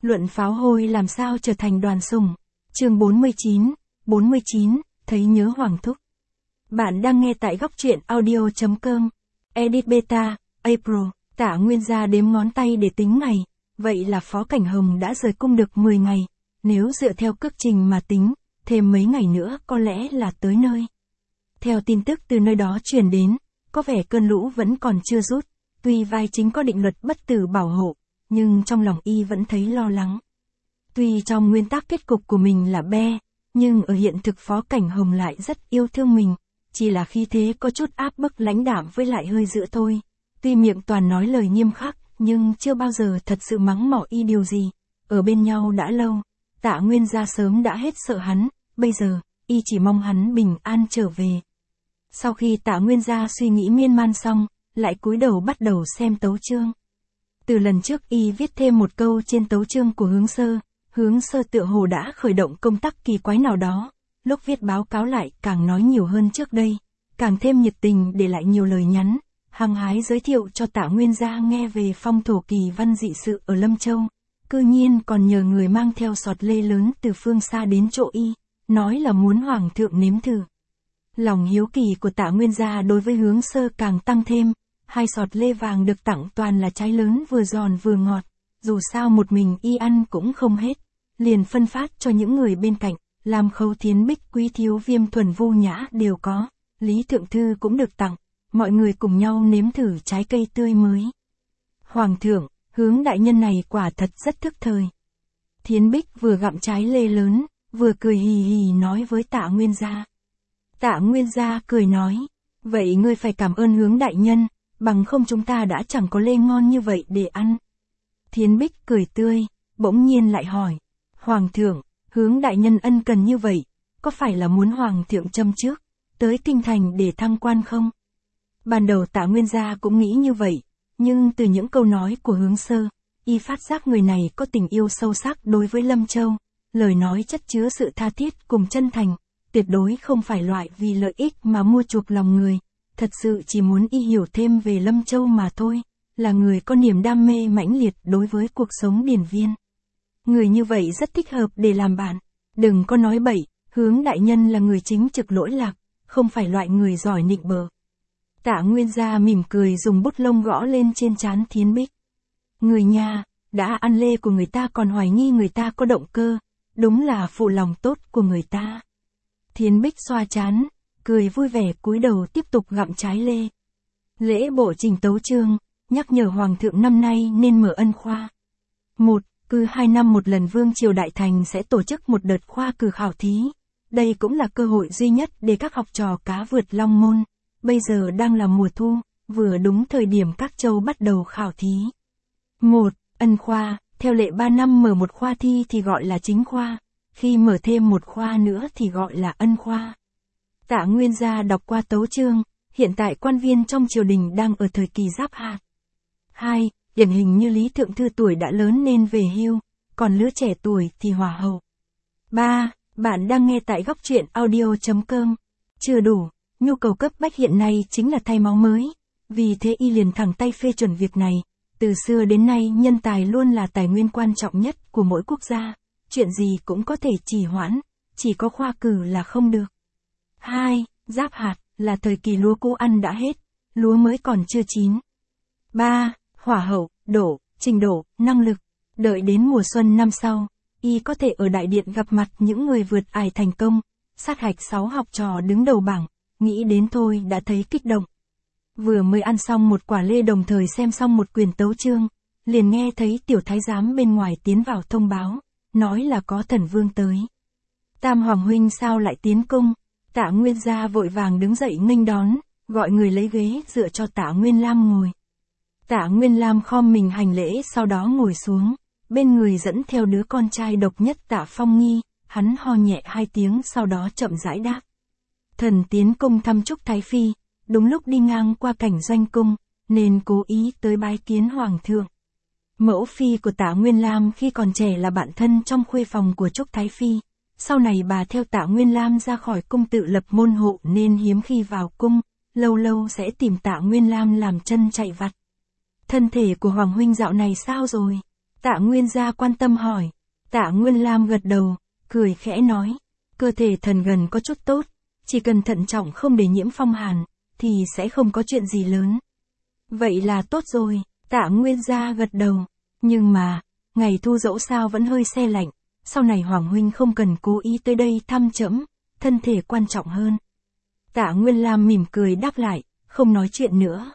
Luận pháo hôi làm sao trở thành đoàn sủng. Chương 49, thấy nhớ Hoàng Thúc. Bạn đang nghe tại góc truyện audio.com. Edit Beta, April. Tạ Nguyên gia đếm ngón tay để tính ngày. Vậy là Phó Cảnh Hồng đã rời cung được 10 ngày. Nếu dựa theo cước trình mà tính, thêm mấy ngày nữa có lẽ là tới nơi. Theo tin tức từ nơi đó truyền đến, có vẻ cơn lũ vẫn còn chưa rút. Tuy vai chính có định luật bất tử bảo hộ, nhưng trong lòng y vẫn thấy lo lắng. Tuy trong nguyên tắc kết cục của mình là be, nhưng ở hiện thực Phó Cảnh Hồng lại rất yêu thương mình, chỉ là khí thế có chút áp bức lãnh đạm với lại hơi dữ thôi. Tuy miệng toàn nói lời nghiêm khắc, nhưng chưa bao giờ thật sự mắng mỏ y điều gì. Ở bên nhau đã lâu, Tạ Nguyên gia sớm đã hết sợ hắn, bây giờ, y chỉ mong hắn bình an trở về. Sau khi Tạ Nguyên gia suy nghĩ miên man xong, lại cúi đầu bắt đầu xem tấu chương. Từ lần trước y viết thêm một câu trên tấu chương của Hướng Sơ tựa hồ đã khởi động công tắc kỳ quái nào đó, lúc viết báo cáo lại càng nói nhiều hơn trước đây, càng thêm nhiệt tình để lại nhiều lời nhắn, hăng hái giới thiệu cho Tạ Nguyên gia nghe về phong thổ kỳ văn dị sự ở Lâm Châu, cư nhiên còn nhờ người mang theo sọt lê lớn từ phương xa đến chỗ y, nói là muốn Hoàng thượng nếm thử. Lòng hiếu kỳ của Tạ Nguyên gia đối với Hướng Sơ càng tăng thêm, 2 sọt lê vàng được tặng toàn là trái lớn vừa giòn vừa ngọt, dù sao một mình y ăn cũng không hết, liền phân phát cho những người bên cạnh, làm Khâu Thiến Bích, Quý Thiếu Viêm, Thuần Vu Nhã đều có, Lý Thượng Thư cũng được tặng, mọi người cùng nhau nếm thử trái cây tươi mới. Hoàng thượng, Hướng đại nhân này quả thật rất thức thời. Thiến Bích vừa gặm trái lê lớn, vừa cười hì hì nói với Tạ Nguyên gia. Tạ Nguyên gia cười nói, vậy ngươi phải cảm ơn Hướng đại nhân, bằng không chúng ta đã chẳng có lê ngon như vậy để ăn. Thiến Bích cười tươi, bỗng nhiên lại hỏi, Hoàng thượng, Hướng đại nhân ân cần như vậy, có phải là muốn Hoàng thượng châm trước, tới kinh thành để thăng quan không? Ban đầu Tạ Nguyên gia cũng nghĩ như vậy, nhưng từ những câu nói của Hướng Sơ, y phát giác người này có tình yêu sâu sắc đối với Lâm Châu, lời nói chất chứa sự tha thiết cùng chân thành, tuyệt đối không phải loại vì lợi ích mà mua chuộc lòng người, thật sự chỉ muốn y hiểu thêm về Lâm Châu mà thôi, là người có niềm đam mê mãnh liệt đối với cuộc sống điển viên. Người như vậy rất thích hợp để làm bạn, đừng có nói bậy, Hướng đại nhân là người chính trực lỗi lạc, không phải loại người giỏi nịnh bợ. Tạ Nguyên gia mỉm cười dùng bút lông gõ lên trên trán Thiến Bích. Người nhà, đã ăn lê của người ta còn hoài nghi người ta có động cơ, đúng là phụ lòng tốt của người ta. Thiến Bích xoa trán, cười vui vẻ cúi đầu tiếp tục gặm trái lê. Lễ bộ trình tấu chương, nhắc nhở Hoàng thượng năm nay nên mở ân khoa. 1. Cứ 2 năm một lần Vương triều Đại Thành sẽ tổ chức một đợt khoa cử khảo thí. Đây cũng là cơ hội duy nhất để các học trò cá vượt long môn. Bây giờ đang là mùa thu, vừa đúng thời điểm các châu bắt đầu khảo thí. 1. Ân khoa, theo lệ 3 năm mở một khoa thi thì gọi là chính khoa, khi mở thêm một khoa nữa thì gọi là ân khoa. Tạ Nguyên gia đọc qua tấu chương, hiện tại quan viên trong triều đình đang ở thời kỳ giáp hạt. 2. Điển hình như Lý Thượng Thư tuổi đã lớn nên về hưu, còn lứa trẻ tuổi thì hỏa hậu. 3. Bạn đang nghe tại góc truyện audio.com. Chưa đủ, nhu cầu cấp bách hiện nay chính là thay máu mới, vì thế y liền thẳng tay phê chuẩn việc này. Từ xưa đến nay nhân tài luôn là tài nguyên quan trọng nhất của mỗi quốc gia, chuyện gì cũng có thể trì hoãn, chỉ có khoa cử là không được. 2. Giáp hạt, là thời kỳ lúa cũ ăn đã hết, lúa mới còn chưa chín. 3. Hỏa hậu, trình độ, năng lực, đợi đến mùa xuân năm sau, y có thể ở đại điện gặp mặt những người vượt ải thành công, sát hạch 6 học trò đứng đầu bảng, nghĩ đến thôi đã thấy kích động. Vừa mới ăn xong một quả lê đồng thời xem xong một quyển tấu chương, liền nghe thấy tiểu thái giám bên ngoài tiến vào thông báo, nói là có thần vương tới. Tam hoàng huynh sao lại tiến cung? Tạ Nguyên gia vội vàng đứng dậy nghênh đón, gọi người lấy ghế dựa cho Tạ Nguyên Lam ngồi. Tạ Nguyên Lam khom mình hành lễ sau đó ngồi xuống, bên người dẫn theo đứa con trai độc nhất Tạ Phong Nghi, hắn ho nhẹ 2 tiếng sau đó chậm rãi đáp. Thần tiến cung thăm Trúc Thái Phi, đúng lúc đi ngang qua cảnh doanh cung, nên cố ý tới bái kiến Hoàng thượng. Mẫu phi của Tạ Nguyên Lam khi còn trẻ là bạn thân trong khuê phòng của Trúc Thái Phi, sau này bà theo Tạ Nguyên Lam ra khỏi cung tự lập môn hộ nên hiếm khi vào cung, lâu lâu sẽ tìm Tạ Nguyên Lam làm chân chạy vặt. Thân thể của Hoàng huynh dạo này sao rồi? Tạ Nguyên Gia quan tâm hỏi. Tạ Nguyên Lam gật đầu, cười khẽ nói. Cơ thể thần gần có chút tốt, chỉ cần thận trọng không để nhiễm phong hàn, thì sẽ không có chuyện gì lớn. Vậy là tốt rồi, Tạ Nguyên Gia gật đầu. Nhưng mà, ngày thu dỗ sao vẫn hơi se lạnh, sau này Hoàng huynh không cần cố ý tới đây thăm trẫm, thân thể quan trọng hơn. Tạ Nguyên Lam mỉm cười đáp lại, không nói chuyện nữa.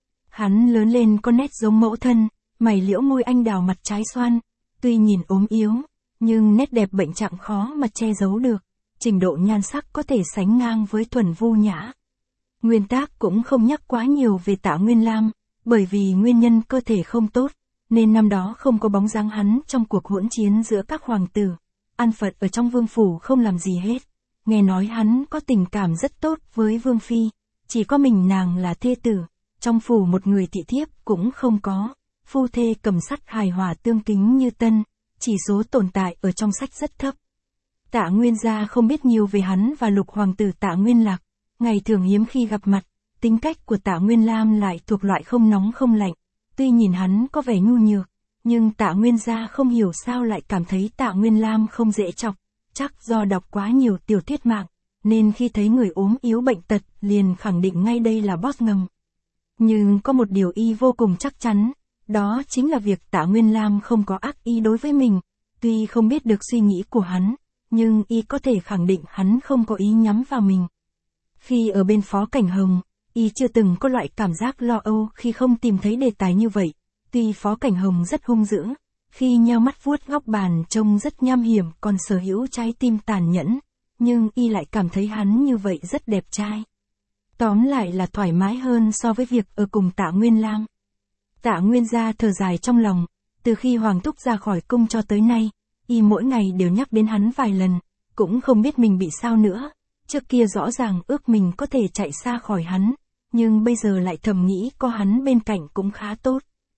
Hắn lớn lên có nét giống mẫu thân, mày liễu môi anh đào mặt trái xoan, tuy nhìn ốm yếu, nhưng nét đẹp bệnh trạng khó mà che giấu được, trình độ nhan sắc có thể sánh ngang với Thuần Vu Nhã. Nguyên Tác cũng không nhắc quá nhiều về Tạ Nguyên Lam, bởi vì nguyên nhân cơ thể không tốt, nên năm đó không có bóng dáng hắn trong cuộc hỗn chiến giữa các hoàng tử. An phận ở trong vương phủ không làm gì hết. Nghe nói hắn có tình cảm rất tốt với vương phi, chỉ có mình nàng là thê tử, trong phủ một người thị thiếp cũng không có. Phu thê cầm sắt hài hòa tương kính như tân, chỉ số tồn tại ở trong sách rất thấp. Tạ Nguyên Gia không biết nhiều về hắn và lục hoàng tử Tạ Nguyên Lạc, ngày thường hiếm khi gặp mặt, tính cách của Tạ Nguyên Lam lại thuộc loại không nóng không lạnh, tuy nhìn hắn có vẻ nhu nhược, nhưng Tạ Nguyên Gia không hiểu sao lại cảm thấy Tạ Nguyên Lam không dễ chọc, chắc do đọc quá nhiều tiểu thuyết mạng, nên khi thấy người ốm yếu bệnh tật liền khẳng định ngay đây là boss ngầm. Nhưng có một điều y vô cùng chắc chắn, đó chính là việc Tạ Nguyên Lam không có ác ý đối với mình, tuy không biết được suy nghĩ của hắn, nhưng y có thể khẳng định hắn không có ý nhắm vào mình. Khi ở bên Phó Cảnh Hồng, y chưa từng có loại cảm giác lo âu khi không tìm thấy đề tài như vậy, tuy Phó Cảnh Hồng rất hung dữ, khi nheo mắt vuốt góc bàn trông rất nham hiểm còn sở hữu trái tim tàn nhẫn, nhưng y lại cảm thấy hắn như vậy rất đẹp trai. Tóm lại là thoải mái hơn so với việc ở cùng Tạ Nguyên Lam. Tạ Nguyên Gia thở dài trong lòng, từ khi Hoàng Thúc ra khỏi cung cho tới nay, y mỗi ngày đều nhắc đến hắn vài lần, cũng không biết mình bị sao nữa, trước kia rõ ràng ước mình có thể chạy xa khỏi hắn, nhưng bây giờ lại thầm nghĩ có hắn bên cạnh cũng khá tốt.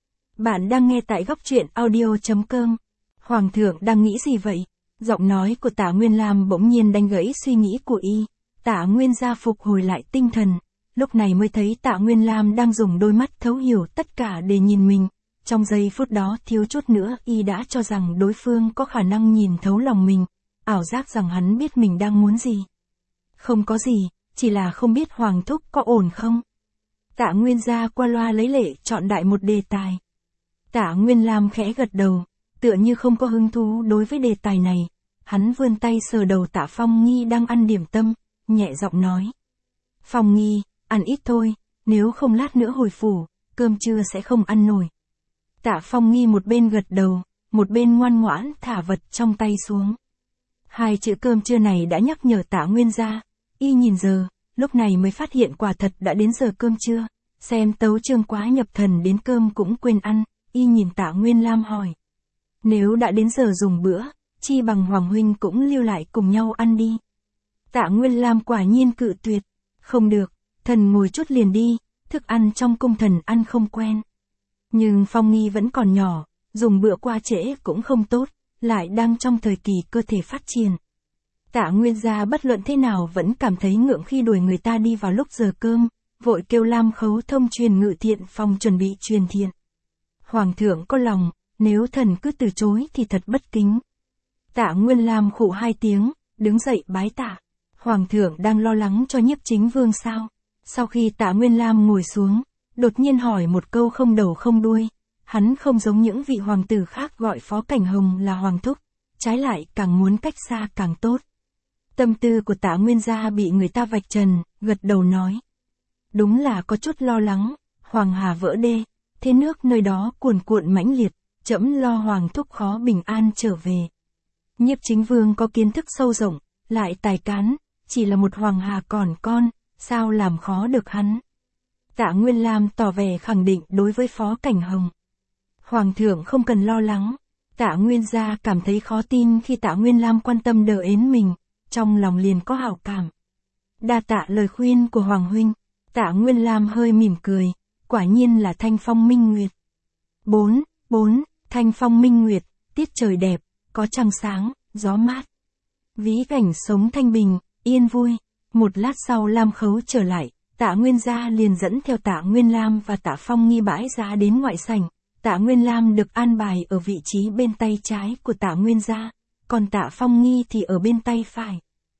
Bạn đang nghe tại góc truyện audio.com. Hoàng thượng đang nghĩ gì vậy? Giọng nói của Tạ Nguyên Lam bỗng nhiên đánh gãy suy nghĩ của y. Tạ Nguyên Gia phục hồi lại tinh thần, lúc này mới thấy Tạ Nguyên Lam đang dùng đôi mắt thấu hiểu tất cả để nhìn mình. Trong giây phút đó thiếu chút nữa y đã cho rằng đối phương có khả năng nhìn thấu lòng mình, ảo giác rằng hắn biết mình đang muốn gì. Không có gì, chỉ là không biết Hoàng Thúc có ổn không? Tạ Nguyên Gia qua loa lấy lệ chọn đại một đề tài. Tạ Nguyên Lam khẽ gật đầu, tựa như không có hứng thú đối với đề tài này. Hắn vươn tay sờ đầu Tạ Phong Nghi đang ăn điểm tâm, nhẹ giọng nói. Phong Nghi, ăn ít thôi, nếu không lát nữa hồi phủ, cơm trưa sẽ không ăn nổi. Tạ Phong Nghi một bên gật đầu, một bên ngoan ngoãn thả vật trong tay xuống. Hai chữ cơm trưa này đã nhắc nhở Tạ Nguyên Gia, y nhìn giờ, lúc này mới phát hiện quả thật đã đến giờ cơm trưa, xem tấu chương quá nhập thần đến cơm cũng quên ăn, y nhìn Tạ Nguyên Lam hỏi. Nếu đã đến giờ dùng bữa, chi bằng Hoàng huynh cũng lưu lại cùng nhau ăn đi. Tạ Nguyên Lam quả nhiên cự tuyệt, không được, thần ngồi chút liền đi, thức ăn trong cung thần ăn không quen. Nhưng Phong Nghi vẫn còn nhỏ, dùng bữa qua trễ cũng không tốt, lại đang trong thời kỳ cơ thể phát triển. Tạ Nguyên Gia bất luận thế nào vẫn cảm thấy ngượng khi đuổi người ta đi vào lúc giờ cơm, vội kêu Lam Khấu Thông truyền Ngự Thiện Phòng chuẩn bị truyền thiện. Hoàng thượng có lòng, nếu thần cứ từ chối thì thật bất kính. Tạ Nguyên Lam khụ hai tiếng, đứng dậy bái tạ. Hoàng thượng đang lo lắng cho Nhiếp Chính Vương sao? Sau khi Tạ Nguyên Lam ngồi xuống, đột nhiên hỏi một câu không đầu không đuôi. Hắn không giống những vị hoàng tử khác gọi Phó Cảnh Hồng là Hoàng Thúc, trái lại càng muốn cách xa càng tốt. Tâm tư của Tạ Nguyên Gia bị người ta vạch trần, gật đầu nói. Đúng là có chút lo lắng, Hoàng Hà vỡ đê, thế nước nơi đó cuồn cuộn mãnh liệt, trẫm lo Hoàng Thúc khó bình an trở về. Nhiếp Chính Vương có kiến thức sâu rộng, lại tài cán, chỉ là một Hoàng Hà còn con, sao làm khó được hắn. Tạ Nguyên Lam tỏ vẻ khẳng định đối với Phó Cảnh Hồng. Hoàng thượng không cần lo lắng. Tạ Nguyên Gia cảm thấy khó tin khi Tạ Nguyên Lam quan tâm đỡ ến mình, trong lòng liền có hảo cảm. Đa tạ lời khuyên của Hoàng huynh. Tạ Nguyên Lam hơi mỉm cười, quả nhiên là thanh phong minh nguyệt. 4. Thanh phong minh nguyệt, tiết trời đẹp, có trăng sáng, gió mát. Ví cảnh sống thanh bình, yên vui. Một lát sau Lam Khấu trở lại, Tạ Nguyên Gia liền dẫn theo Tạ Nguyên Lam và Tạ Phong Nghi bãi giá đến ngoại sảnh. Tạ Nguyên Lam được an bài ở vị trí bên tay trái của Tạ Nguyên Gia, còn Tạ Phong Nghi thì ở bên tay phải.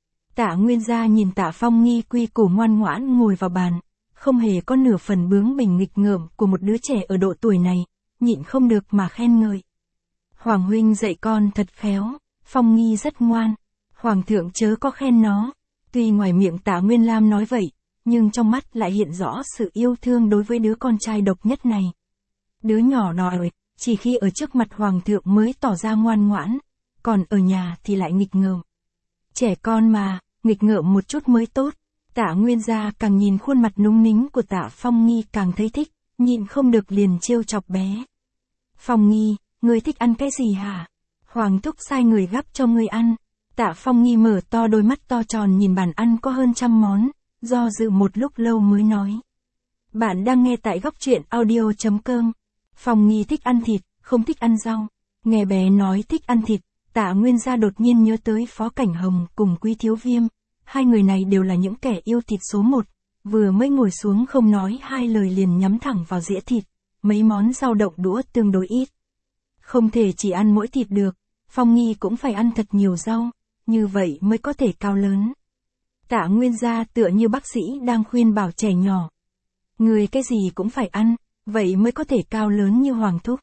Tạ Nguyên Gia nhìn Tạ Phong Nghi quy củ ngoan ngoãn ngồi vào bàn, không hề có nửa phần bướng bỉnh nghịch ngợm của một đứa trẻ ở độ tuổi này, nhịn không được mà khen ngợi. Hoàng huynh dạy con thật khéo, Phong Nghi rất ngoan, Hoàng thượng chớ có khen nó. Tuy ngoài miệng Tạ Nguyên Lam nói vậy, nhưng trong mắt lại hiện rõ sự yêu thương đối với đứa con trai độc nhất này. Đứa nhỏ nòi, chỉ khi ở trước mặt Hoàng thượng mới tỏ ra ngoan ngoãn, còn ở nhà thì lại nghịch ngợm. Trẻ con mà, nghịch ngợm một chút mới tốt. Tạ Nguyên Gia càng nhìn khuôn mặt núng nính của Tạ Phong Nghi càng thấy thích, nhịn không được liền trêu chọc bé. Phong Nghi, ngươi thích ăn cái gì hả? Hoàng thúc sai người gắp cho ngươi ăn. Tạ Phong Nghi mở to đôi mắt to tròn nhìn bàn ăn có hơn 100 món, do dự một lúc lâu mới nói. Bạn đang nghe tại góc truyện audio.com. Phong Nghi thích ăn thịt, không thích ăn rau. Nghe bé nói thích ăn thịt, Tạ Nguyên Gia đột nhiên nhớ tới Phó Cảnh Hồng cùng Quý Thiếu Viêm. Hai người này đều là những kẻ yêu thịt số 1, vừa mới ngồi xuống không nói hai lời liền nhắm thẳng vào dĩa thịt, mấy món rau đậu đũa tương đối ít. Không thể chỉ ăn mỗi thịt được, Phong Nghi cũng phải ăn thật nhiều rau, như vậy mới có thể cao lớn. Tạ Nguyên Gia tựa như bác sĩ đang khuyên bảo trẻ nhỏ. Người cái gì cũng phải ăn, vậy mới có thể cao lớn như Hoàng thúc.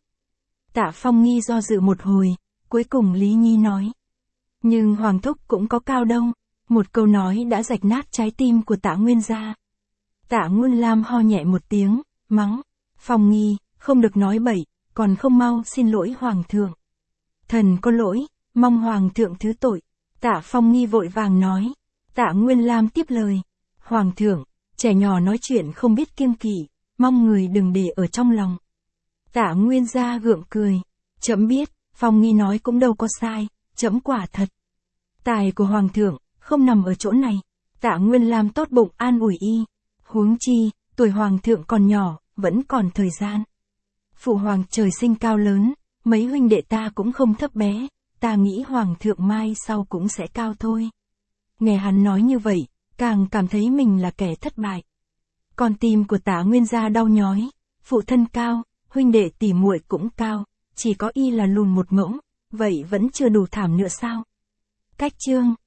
Tạ Phong Nghi do dự một hồi, cuối cùng Lý Nhi nói. Nhưng Hoàng thúc cũng có cao đâu. Một câu nói đã rạch nát trái tim của Tạ Nguyên Gia. Tạ Nguyên Lam ho nhẹ một tiếng, mắng. Phong Nghi, không được nói bậy, còn không mau xin lỗi Hoàng thượng. Thần có lỗi, mong Hoàng thượng thứ tội. Tạ Phong Nghi vội vàng nói. Tạ Nguyên Lam tiếp lời. Hoàng thượng, trẻ nhỏ nói chuyện không biết kiêng kỵ, mong người đừng để ở trong lòng. Tạ Nguyên Gia gượng cười. Trẫm biết, Phong Nghi nói cũng đâu có sai, trẫm quả thật. Tài của Hoàng thượng không nằm ở chỗ này. Tạ Nguyên Lam tốt bụng an ủi y. Huống chi, tuổi Hoàng thượng còn nhỏ, vẫn còn thời gian. Phụ Hoàng trời sinh cao lớn, mấy huynh đệ ta cũng không thấp bé, ta nghĩ Hoàng thượng mai sau cũng sẽ cao thôi. Nghe hắn nói như vậy, càng cảm thấy mình là kẻ thất bại. Con tim của Tạ Nguyên Gia đau nhói, phụ thân cao, huynh đệ tỷ muội cũng cao, chỉ có y là lùn một mẫu, vậy vẫn chưa đủ thảm nữa sao? Cách chương